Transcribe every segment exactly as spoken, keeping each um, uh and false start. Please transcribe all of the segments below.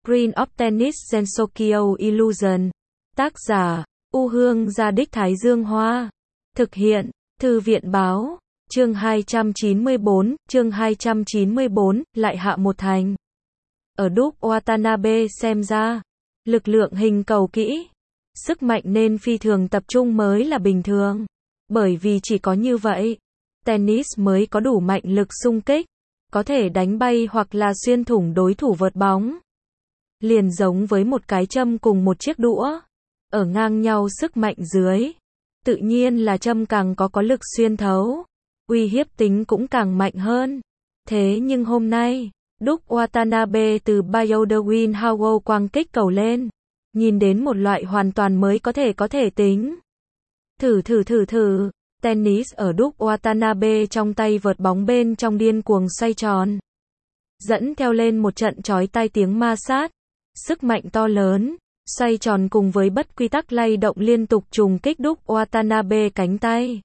Screen of Tennis Gensokyo Illusion. Tác giả, U Hương Gia Đích Thái Dương Hoa. Thực hiện, Thư viện Báo. Chương hai trăm chín mươi bốn, chương hai trăm chín mươi bốn, lại hạ một thành. Ở Duke Watanabe xem ra, lực lượng hình cầu kỹ, sức mạnh nên phi thường tập trung mới là bình thường. Bởi vì chỉ có như vậy, tennis mới có đủ mạnh lực xung kích, có thể đánh bay hoặc là xuyên thủng đối thủ vợt bóng. Liền giống với một cái châm cùng một chiếc đũa, ở ngang nhau sức mạnh dưới, tự nhiên là châm càng có có lực xuyên thấu, uy hiếp tính cũng càng mạnh hơn. Thế nhưng hôm nay, Duke Watanabe từ Bayodawin Hawo quang kích cầu lên, nhìn đến một loại hoàn toàn mới có thể có thể tính. Thử thử thử thử, tennis ở Duke Watanabe trong tay vợt bóng bên trong điên cuồng xoay tròn. Dẫn theo lên một trận chói tai tiếng ma sát, sức mạnh to lớn, xoay tròn cùng với bất quy tắc lay động liên tục trùng kích Duke Watanabe cánh tay.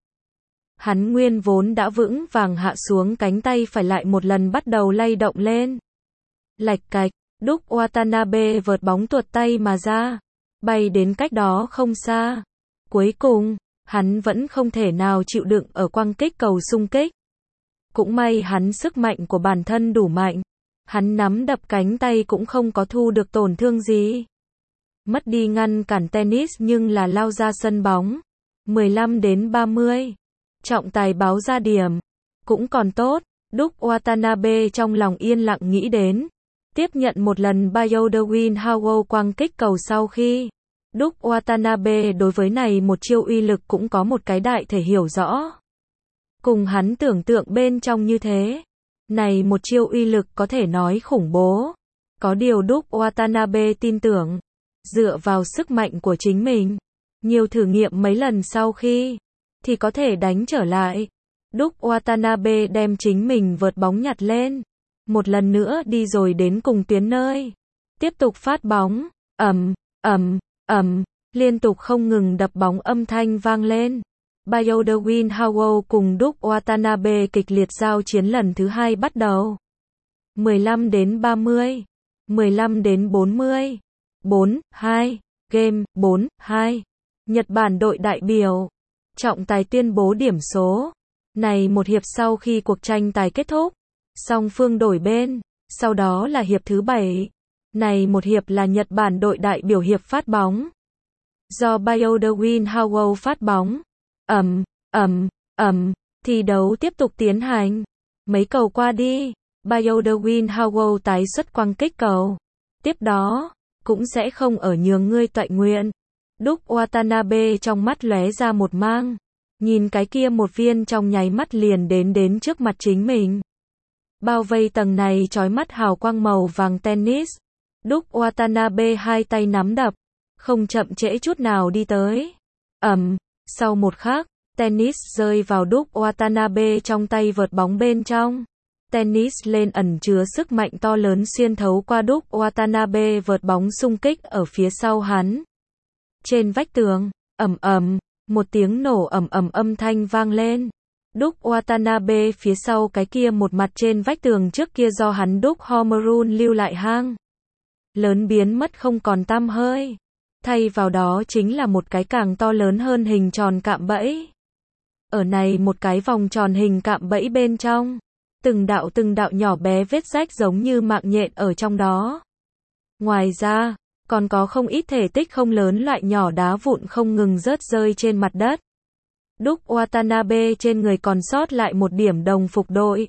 Hắn nguyên vốn đã vững vàng hạ xuống cánh tay phải lại một lần bắt đầu lay động lên. Lạch cạch, Duke Watanabe vợt bóng tuột tay mà ra, bay đến cách đó không xa. Cuối cùng, hắn vẫn không thể nào chịu đựng ở quang kích cầu xung kích. Cũng may hắn sức mạnh của bản thân đủ mạnh. Hắn nắm đập cánh tay cũng không có thu được tổn thương gì. Mất đi ngăn cản tennis nhưng là lao ra sân bóng. mười lăm đến ba mươi. Trọng tài báo ra điểm. Cũng còn tốt. Duke Watanabe trong lòng yên lặng nghĩ đến. Tiếp nhận một lần Bayodawin Hawo quang kích cầu sau khi. Duke Watanabe đối với này một chiêu uy lực cũng có một cái đại thể hiểu rõ. Cùng hắn tưởng tượng bên trong như thế. Này một chiêu uy lực có thể nói khủng bố. Có điều Duke Watanabe tin tưởng. Dựa vào sức mạnh của chính mình. Nhiều thử nghiệm mấy lần sau khi. Thì có thể đánh trở lại. Duke Watanabe đem chính mình vợt bóng nhặt lên. Một lần nữa đi rồi đến cùng tuyến nơi. Tiếp tục phát bóng. Ầm, ầm, ầm. Liên tục không ngừng đập bóng âm thanh vang lên. Bayodawin Hawo cùng Duke Watanabe kịch liệt giao chiến lần thứ hai bắt đầu. mười lăm đến ba mươi. mười lăm đến bốn mươi. bốn hai. Game, bốn hai. Nhật Bản đội đại biểu. Trọng tài tuyên bố điểm số. Này một hiệp sau khi cuộc tranh tài kết thúc. Song phương đổi bên. Sau đó là hiệp thứ bảy. Này một hiệp là Nhật Bản đội đại biểu hiệp phát bóng. Do Bayodawin Hawo phát bóng. Ầm, ầm, ầm, thi đấu tiếp tục tiến hành. Mấy cầu qua đi, Bayodawin Hawo tái xuất quang kích cầu. Tiếp đó, cũng sẽ không ở nhường ngươi tọa nguyện. Duke Watanabe trong mắt lóe ra một mang. Nhìn cái kia một viên trong nháy mắt liền đến đến trước mặt chính mình. Bao vây tầng này chói mắt hào quang màu vàng tennis. Duke Watanabe hai tay nắm đập. Không chậm trễ chút nào đi tới. Ầm. Sau một khắc, tennis rơi vào Duke Watanabe trong tay vợt bóng bên trong. Tennis lên ẩn chứa sức mạnh to lớn xuyên thấu qua Duke Watanabe vợt bóng xung kích ở phía sau hắn. Trên vách tường, ầm ầm, một tiếng nổ ầm ầm âm thanh vang lên. Duke Watanabe phía sau cái kia một mặt trên vách tường trước kia do hắn Duke Homerun lưu lại hang lớn biến mất không còn tăm hơi. Thay vào đó chính là một cái càng to lớn hơn hình tròn cạm bẫy. Ở này một cái vòng tròn hình cạm bẫy bên trong, từng đạo từng đạo nhỏ bé vết rách giống như mạng nhện ở trong đó. Ngoài ra, còn có không ít thể tích không lớn loại nhỏ đá vụn không ngừng rớt rơi trên mặt đất. Duke Watanabe trên người còn sót lại một điểm đồng phục đội.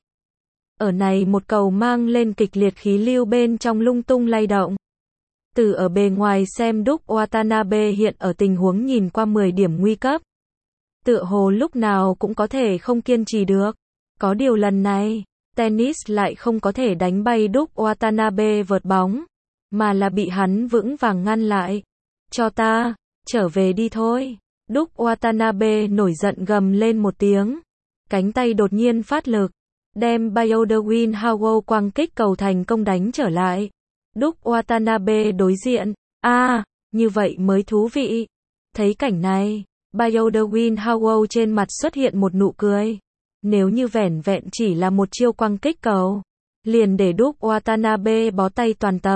Ở này một cầu mang lên kịch liệt khí lưu bên trong lung tung lay động. Từ ở bề ngoài xem Duke Watanabe hiện ở tình huống nhìn qua mười điểm nguy cấp. Tựa hồ lúc nào cũng có thể không kiên trì được. Có điều lần này, tennis lại không có thể đánh bay Duke Watanabe vợt bóng, mà là bị hắn vững vàng ngăn lại. Cho ta, trở về đi thôi. Duke Watanabe nổi giận gầm lên một tiếng. Cánh tay đột nhiên phát lực, đem Bayodawin Hawo quang kích cầu thành công đánh trở lại. Duke Watanabe đối diện. A, à, như vậy mới thú vị. Thấy cảnh này, Bayodawin Hawo trên mặt xuất hiện một nụ cười. Nếu như vẻn vẹn chỉ là một chiêu quang kích cầu, liền để Duke Watanabe bó tay toàn tập.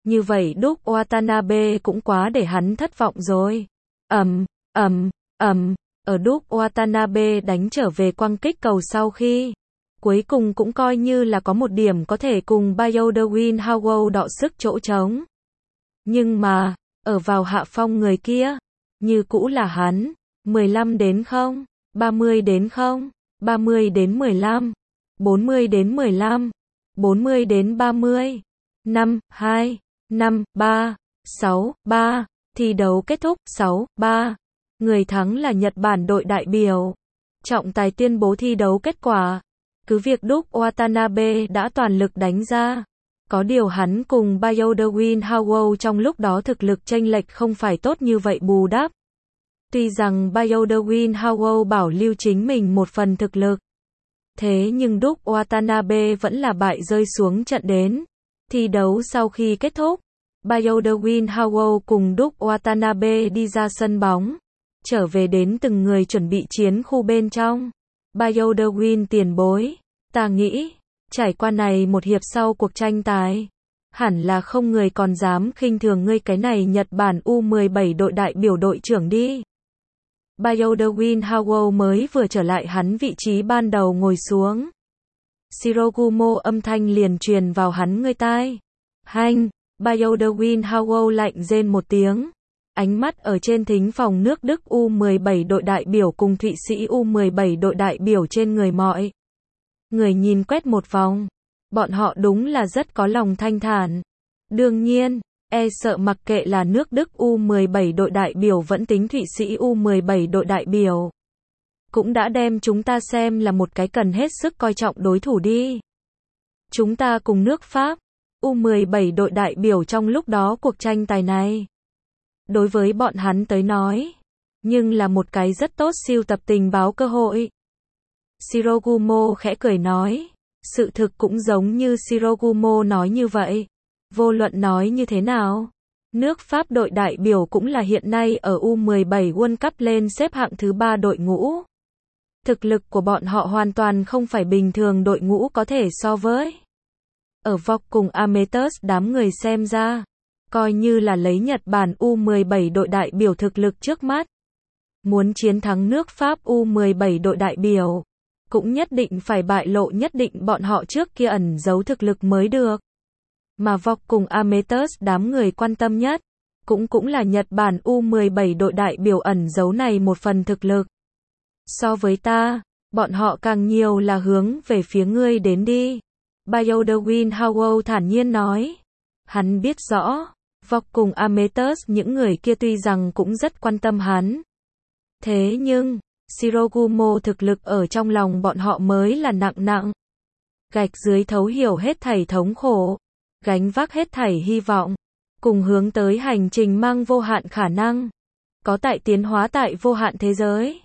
Như vậy Duke Watanabe cũng quá để hắn thất vọng rồi. Ầm, ầm, ầm, ở Duke Watanabe đánh trở về quăng kích cầu sau khi cuối cùng cũng coi như là có một điểm có thể cùng Baldwin Howell đọ sức chỗ trống. Nhưng mà, ở vào hạ phong người kia, như cũ là hắn, mười lăm đến không, ba mươi đến không, ba mươi đến mười lăm, bốn mươi đến mười lăm, bốn mươi đến ba mươi, năm, hai, năm, ba, sáu, ba, thi đấu kết thúc, sáu, ba, người thắng là Nhật Bản đội đại biểu. Trọng tài tuyên bố thi đấu kết quả. Cứ việc Duke Watanabe đã toàn lực đánh ra. Có điều hắn cùng Baldwin Howell trong lúc đó thực lực chênh lệch không phải tốt như vậy bù đắp. Tuy rằng Baldwin Howell bảo lưu chính mình một phần thực lực. Thế nhưng Duke Watanabe vẫn là bại rơi xuống trận đến. Thi đấu sau khi kết thúc, Baldwin Howell cùng Duke Watanabe đi ra sân bóng. Trở về đến từng người chuẩn bị chiến khu bên trong. Baldwin tiền bối, ta nghĩ, trải qua này một hiệp sau cuộc tranh tài, hẳn là không người còn dám khinh thường ngươi cái này Nhật Bản U mười bảy đội đại biểu đội trưởng đi. Baldwin Howell mới vừa trở lại hắn vị trí ban đầu ngồi xuống. Shirogumo âm thanh liền truyền vào hắn ngươi tai. Hanh, Baldwin Howell lạnh rên một tiếng. Ánh mắt ở trên thính phòng nước Đức U mười bảy đội đại biểu cùng Thụy Sĩ U mười bảy đội đại biểu trên người mọi người nhìn quét một vòng. Bọn họ đúng là rất có lòng thanh thản. Đương nhiên, e sợ mặc kệ là nước Đức U mười bảy đội đại biểu vẫn tính Thụy Sĩ U mười bảy đội đại biểu. Cũng đã đem chúng ta xem là một cái cần hết sức coi trọng đối thủ đi. Chúng ta cùng nước Pháp, U mười bảy đội đại biểu trong lúc đó cuộc tranh tài này. Đối với bọn hắn tới nói, nhưng là một cái rất tốt siêu tập tình báo cơ hội. Shirogumo khẽ cười nói, sự thực cũng giống như Shirogumo nói như vậy. Vô luận nói như thế nào, nước Pháp đội đại biểu cũng là hiện nay ở U mười bảy World Cup lên xếp hạng thứ ba đội ngũ. Thực lực của bọn họ hoàn toàn không phải bình thường đội ngũ có thể so với. Ở vọc cùng Amethyst đám người xem ra, coi như là lấy Nhật Bản U mười bảy đội đại biểu thực lực trước mắt. Muốn chiến thắng nước Pháp U mười bảy đội đại biểu, cũng nhất định phải bại lộ nhất định bọn họ trước kia ẩn giấu thực lực mới được. Mà vọc cùng Amethyst đám người quan tâm nhất, cũng cũng là Nhật Bản U mười bảy đội đại biểu ẩn giấu này một phần thực lực. So với ta, bọn họ càng nhiều là hướng về phía ngươi đến đi. Baldwin Howell thản nhiên nói. Hắn biết rõ, vọc cùng Amethyst những người kia tuy rằng cũng rất quan tâm hắn. Thế nhưng, Shirogumo thực lực ở trong lòng bọn họ mới là nặng nặng. Gạch dưới thấu hiểu hết thảy thống khổ, gánh vác hết thảy hy vọng, cùng hướng tới hành trình mang vô hạn khả năng. Có tại tiến hóa tại vô hạn thế giới.